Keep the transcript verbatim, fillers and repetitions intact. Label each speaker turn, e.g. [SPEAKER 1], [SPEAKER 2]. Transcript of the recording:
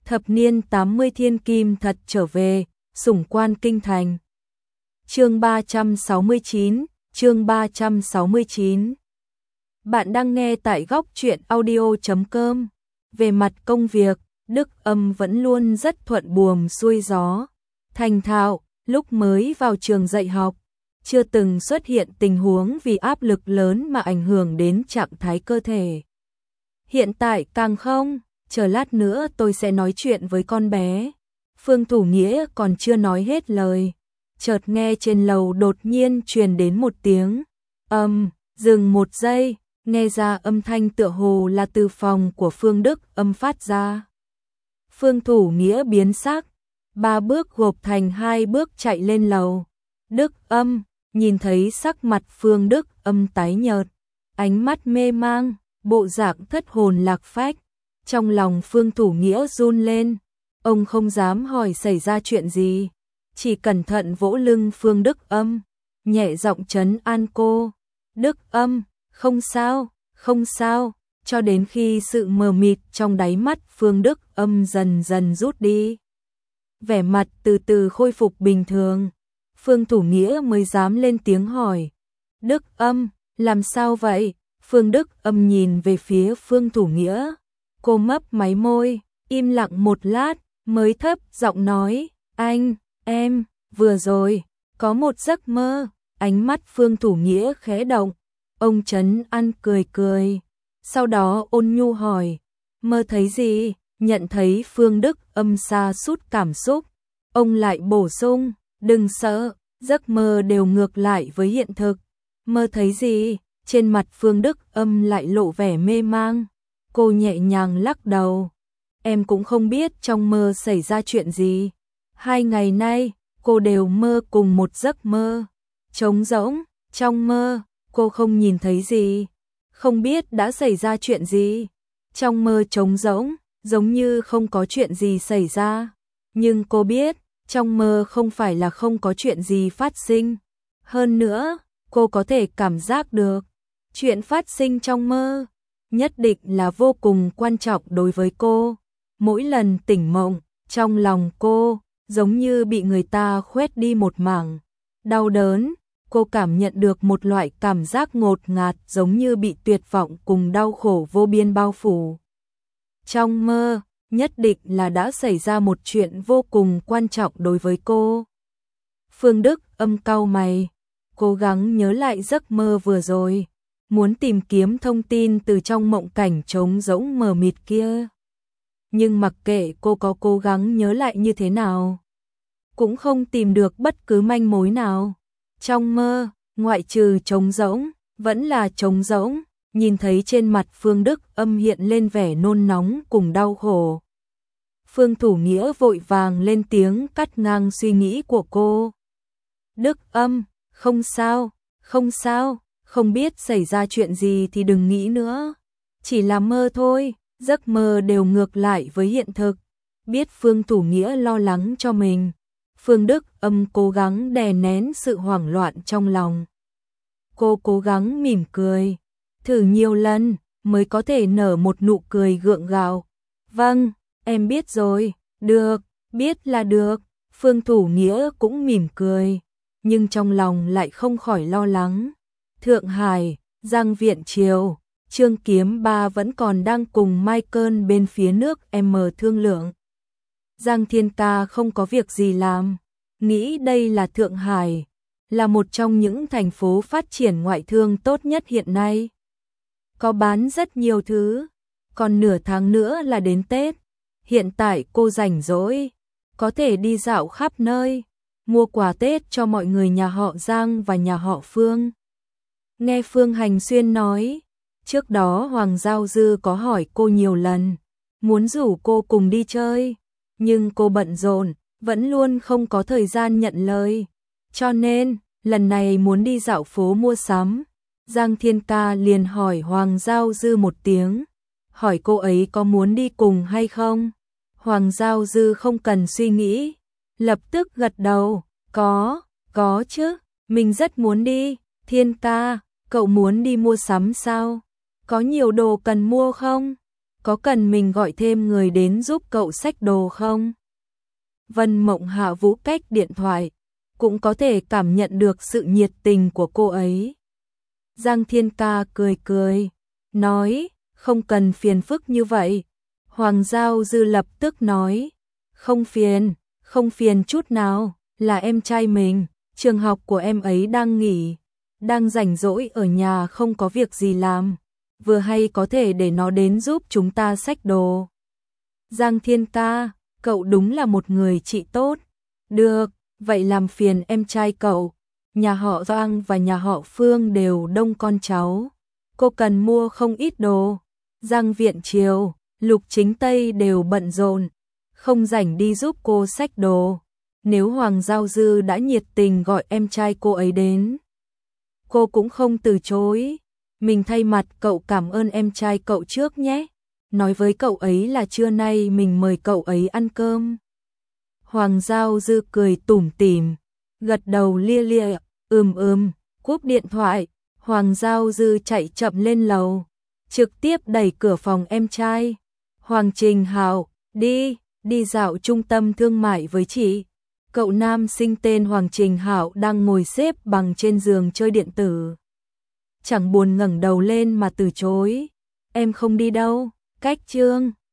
[SPEAKER 1] Thập niên tám mươi thiên kim thật trở về, sủng quan kinh thành. Chương ba trăm sáu mươi chín, chương ba trăm sáu mươi chín. Bạn đang nghe tại góc truyện audio chấm com. Về mặt công việc, Đức Âm vẫn luôn rất thuận buồm xuôi gió, thành thạo, lúc mới vào trường dạy học, chưa từng xuất hiện tình huống vì áp lực lớn mà ảnh hưởng đến trạng thái cơ thể. Hiện tại càng không, chờ lát nữa tôi sẽ nói chuyện với con bé. Phương Thủ Nghĩa còn chưa nói hết lời, chợt nghe trên lầu đột nhiên truyền đến một tiếng âm, dừng một giây, nghe ra âm thanh tựa hồ là từ phòng của Phương Đức Âm phát ra. Phương Thủ Nghĩa biến sắc, ba bước gộp thành hai bước chạy lên lầu. Đức Âm nhìn thấy sắc mặt Phương Đức Âm tái nhợt, ánh mắt mê mang, bộ dạng thất hồn lạc phách. Trong lòng Phương Thủ Nghĩa run lên, ông không dám hỏi xảy ra chuyện gì, chỉ cẩn thận vỗ lưng Phương Đức Âm, nhẹ giọng trấn an cô. Đức Âm, không sao, không sao, cho đến khi sự mờ mịt trong đáy mắt Phương Đức Âm dần dần rút đi, vẻ mặt từ từ khôi phục bình thường, Phương Thủ Nghĩa mới dám lên tiếng hỏi. Đức Âm, làm sao vậy? Phương Đức Âm nhìn về phía Phương Thủ Nghĩa, cô mấp máy môi, im lặng một lát, mới thấp giọng nói, anh, em, vừa rồi, có một giấc mơ. Ánh mắt Phương Thủ Nghĩa khẽ động, ông trấn an cười cười, sau đó ôn nhu hỏi, mơ thấy gì? Nhận thấy Phương Đức Âm sa sút cảm xúc, ông lại bổ sung, đừng sợ, giấc mơ đều ngược lại với hiện thực. Mơ thấy gì? Trên mặt Phương Đức Âm lại lộ vẻ mê mang, cô nhẹ nhàng lắc đầu, em cũng không biết trong mơ xảy ra chuyện gì. Hai ngày nay, cô đều mơ cùng một giấc mơ, trống rỗng, trong mơ, cô không nhìn thấy gì, không biết đã xảy ra chuyện gì. Trong mơ trống rỗng, giống như không có chuyện gì xảy ra, nhưng cô biết, trong mơ không phải là không có chuyện gì phát sinh. Hơn nữa, cô có thể cảm giác được, chuyện phát sinh trong mơ, nhất định là vô cùng quan trọng đối với cô. Mỗi lần tỉnh mộng, trong lòng cô, giống như bị người ta khoét đi một mảng đau đớn, cô cảm nhận được một loại cảm giác ngột ngạt giống như bị tuyệt vọng cùng đau khổ vô biên bao phủ. Trong mơ, nhất định là đã xảy ra một chuyện vô cùng quan trọng đối với cô. Phương Đức Âm cau mày, cố gắng nhớ lại giấc mơ vừa rồi, muốn tìm kiếm thông tin từ trong mộng cảnh trống rỗng mờ mịt kia. Nhưng mặc kệ cô có cố gắng nhớ lại như thế nào, cũng không tìm được bất cứ manh mối nào. Trong mơ, ngoại trừ trống rỗng, vẫn là trống rỗng. Nhìn thấy trên mặt Phương Đức Âm hiện lên vẻ nôn nóng cùng đau khổ, Phương Thủ Nghĩa vội vàng lên tiếng cắt ngang suy nghĩ của cô. Đức Âm, không sao, không sao, không biết xảy ra chuyện gì thì đừng nghĩ nữa, chỉ là mơ thôi, giấc mơ đều ngược lại với hiện thực. Biết Phương Thủ Nghĩa lo lắng cho mình, Phương Đức Âm cố gắng đè nén sự hoảng loạn trong lòng. Cô cố gắng mỉm cười, thử nhiều lần mới có thể nở một nụ cười gượng gạo. Vâng, em biết rồi, được, biết là được. Phương Thủ Nghĩa cũng mỉm cười, nhưng trong lòng lại không khỏi lo lắng. Thượng Hải, Giang Viện Triều, Trương Kiếm Ba vẫn còn đang cùng Michael bên phía nước M thương lượng. Giang Thiên Ca không có việc gì làm, nghĩ đây là Thượng Hải, là một trong những thành phố phát triển ngoại thương tốt nhất hiện nay. Có bán rất nhiều thứ, còn nửa tháng nữa là đến Tết. Hiện tại cô rảnh rỗi, có thể đi dạo khắp nơi, mua quà Tết cho mọi người nhà họ Giang và nhà họ Phương. Nghe Phương Hành Xuyên nói, trước đó Hoàng Giao Dư có hỏi cô nhiều lần, muốn rủ cô cùng đi chơi, nhưng cô bận rộn, vẫn luôn không có thời gian nhận lời. Cho nên, lần này muốn đi dạo phố mua sắm, Giang Thiên Ca liền hỏi Hoàng Giao Dư một tiếng, hỏi cô ấy có muốn đi cùng hay không. Hoàng Giao Dư không cần suy nghĩ, lập tức gật đầu, có, có chứ, mình rất muốn đi. Thiên Ca, cậu muốn đi mua sắm sao? Có nhiều đồ cần mua không? có cần mình gọi thêm người đến giúp cậu xách đồ không? Vân Mộng Hạ Vũ cách điện thoại, cũng có thể cảm nhận được sự nhiệt tình của cô ấy. Giang Thiên Ca cười cười, nói, không cần phiền phức như vậy. Hoàng Giao Dư lập tức nói, không phiền, không phiền chút nào, là em trai mình, trường học của em ấy đang nghỉ, đang rảnh rỗi ở nhà không có việc gì làm, vừa hay có thể để nó đến giúp chúng ta xách đồ. Giang Thiên Ca, cậu đúng là một người chị tốt. Được, vậy làm phiền em trai cậu. Nhà họ Giang và nhà họ Phương đều đông con cháu. Cô cần mua không ít đồ. Giang Viện Triều, Lục Chính Tây đều bận rộn, không rảnh đi giúp cô xách đồ. Nếu Hoàng Giao Dư đã nhiệt tình gọi em trai cô ấy đến, cô cũng không từ chối. Mình thay mặt cậu cảm ơn em trai cậu trước nhé. Nói với cậu ấy là trưa nay mình mời cậu ấy ăn cơm. Hoàng Giao Dư cười tủm tỉm, gật đầu lia lia, ừm ừm, cúp điện thoại. Hoàng Giao Dư chạy chậm lên lầu, trực tiếp đẩy cửa phòng em trai. Hoàng Trình Hạo, đi, đi dạo trung tâm thương mại với chị. Cậu nam sinh tên Hoàng Trình Hạo đang ngồi xếp bằng trên giường chơi điện tử. Chẳng buồn ngẩng đầu lên mà từ chối. Em không đi đâu, cách Trương.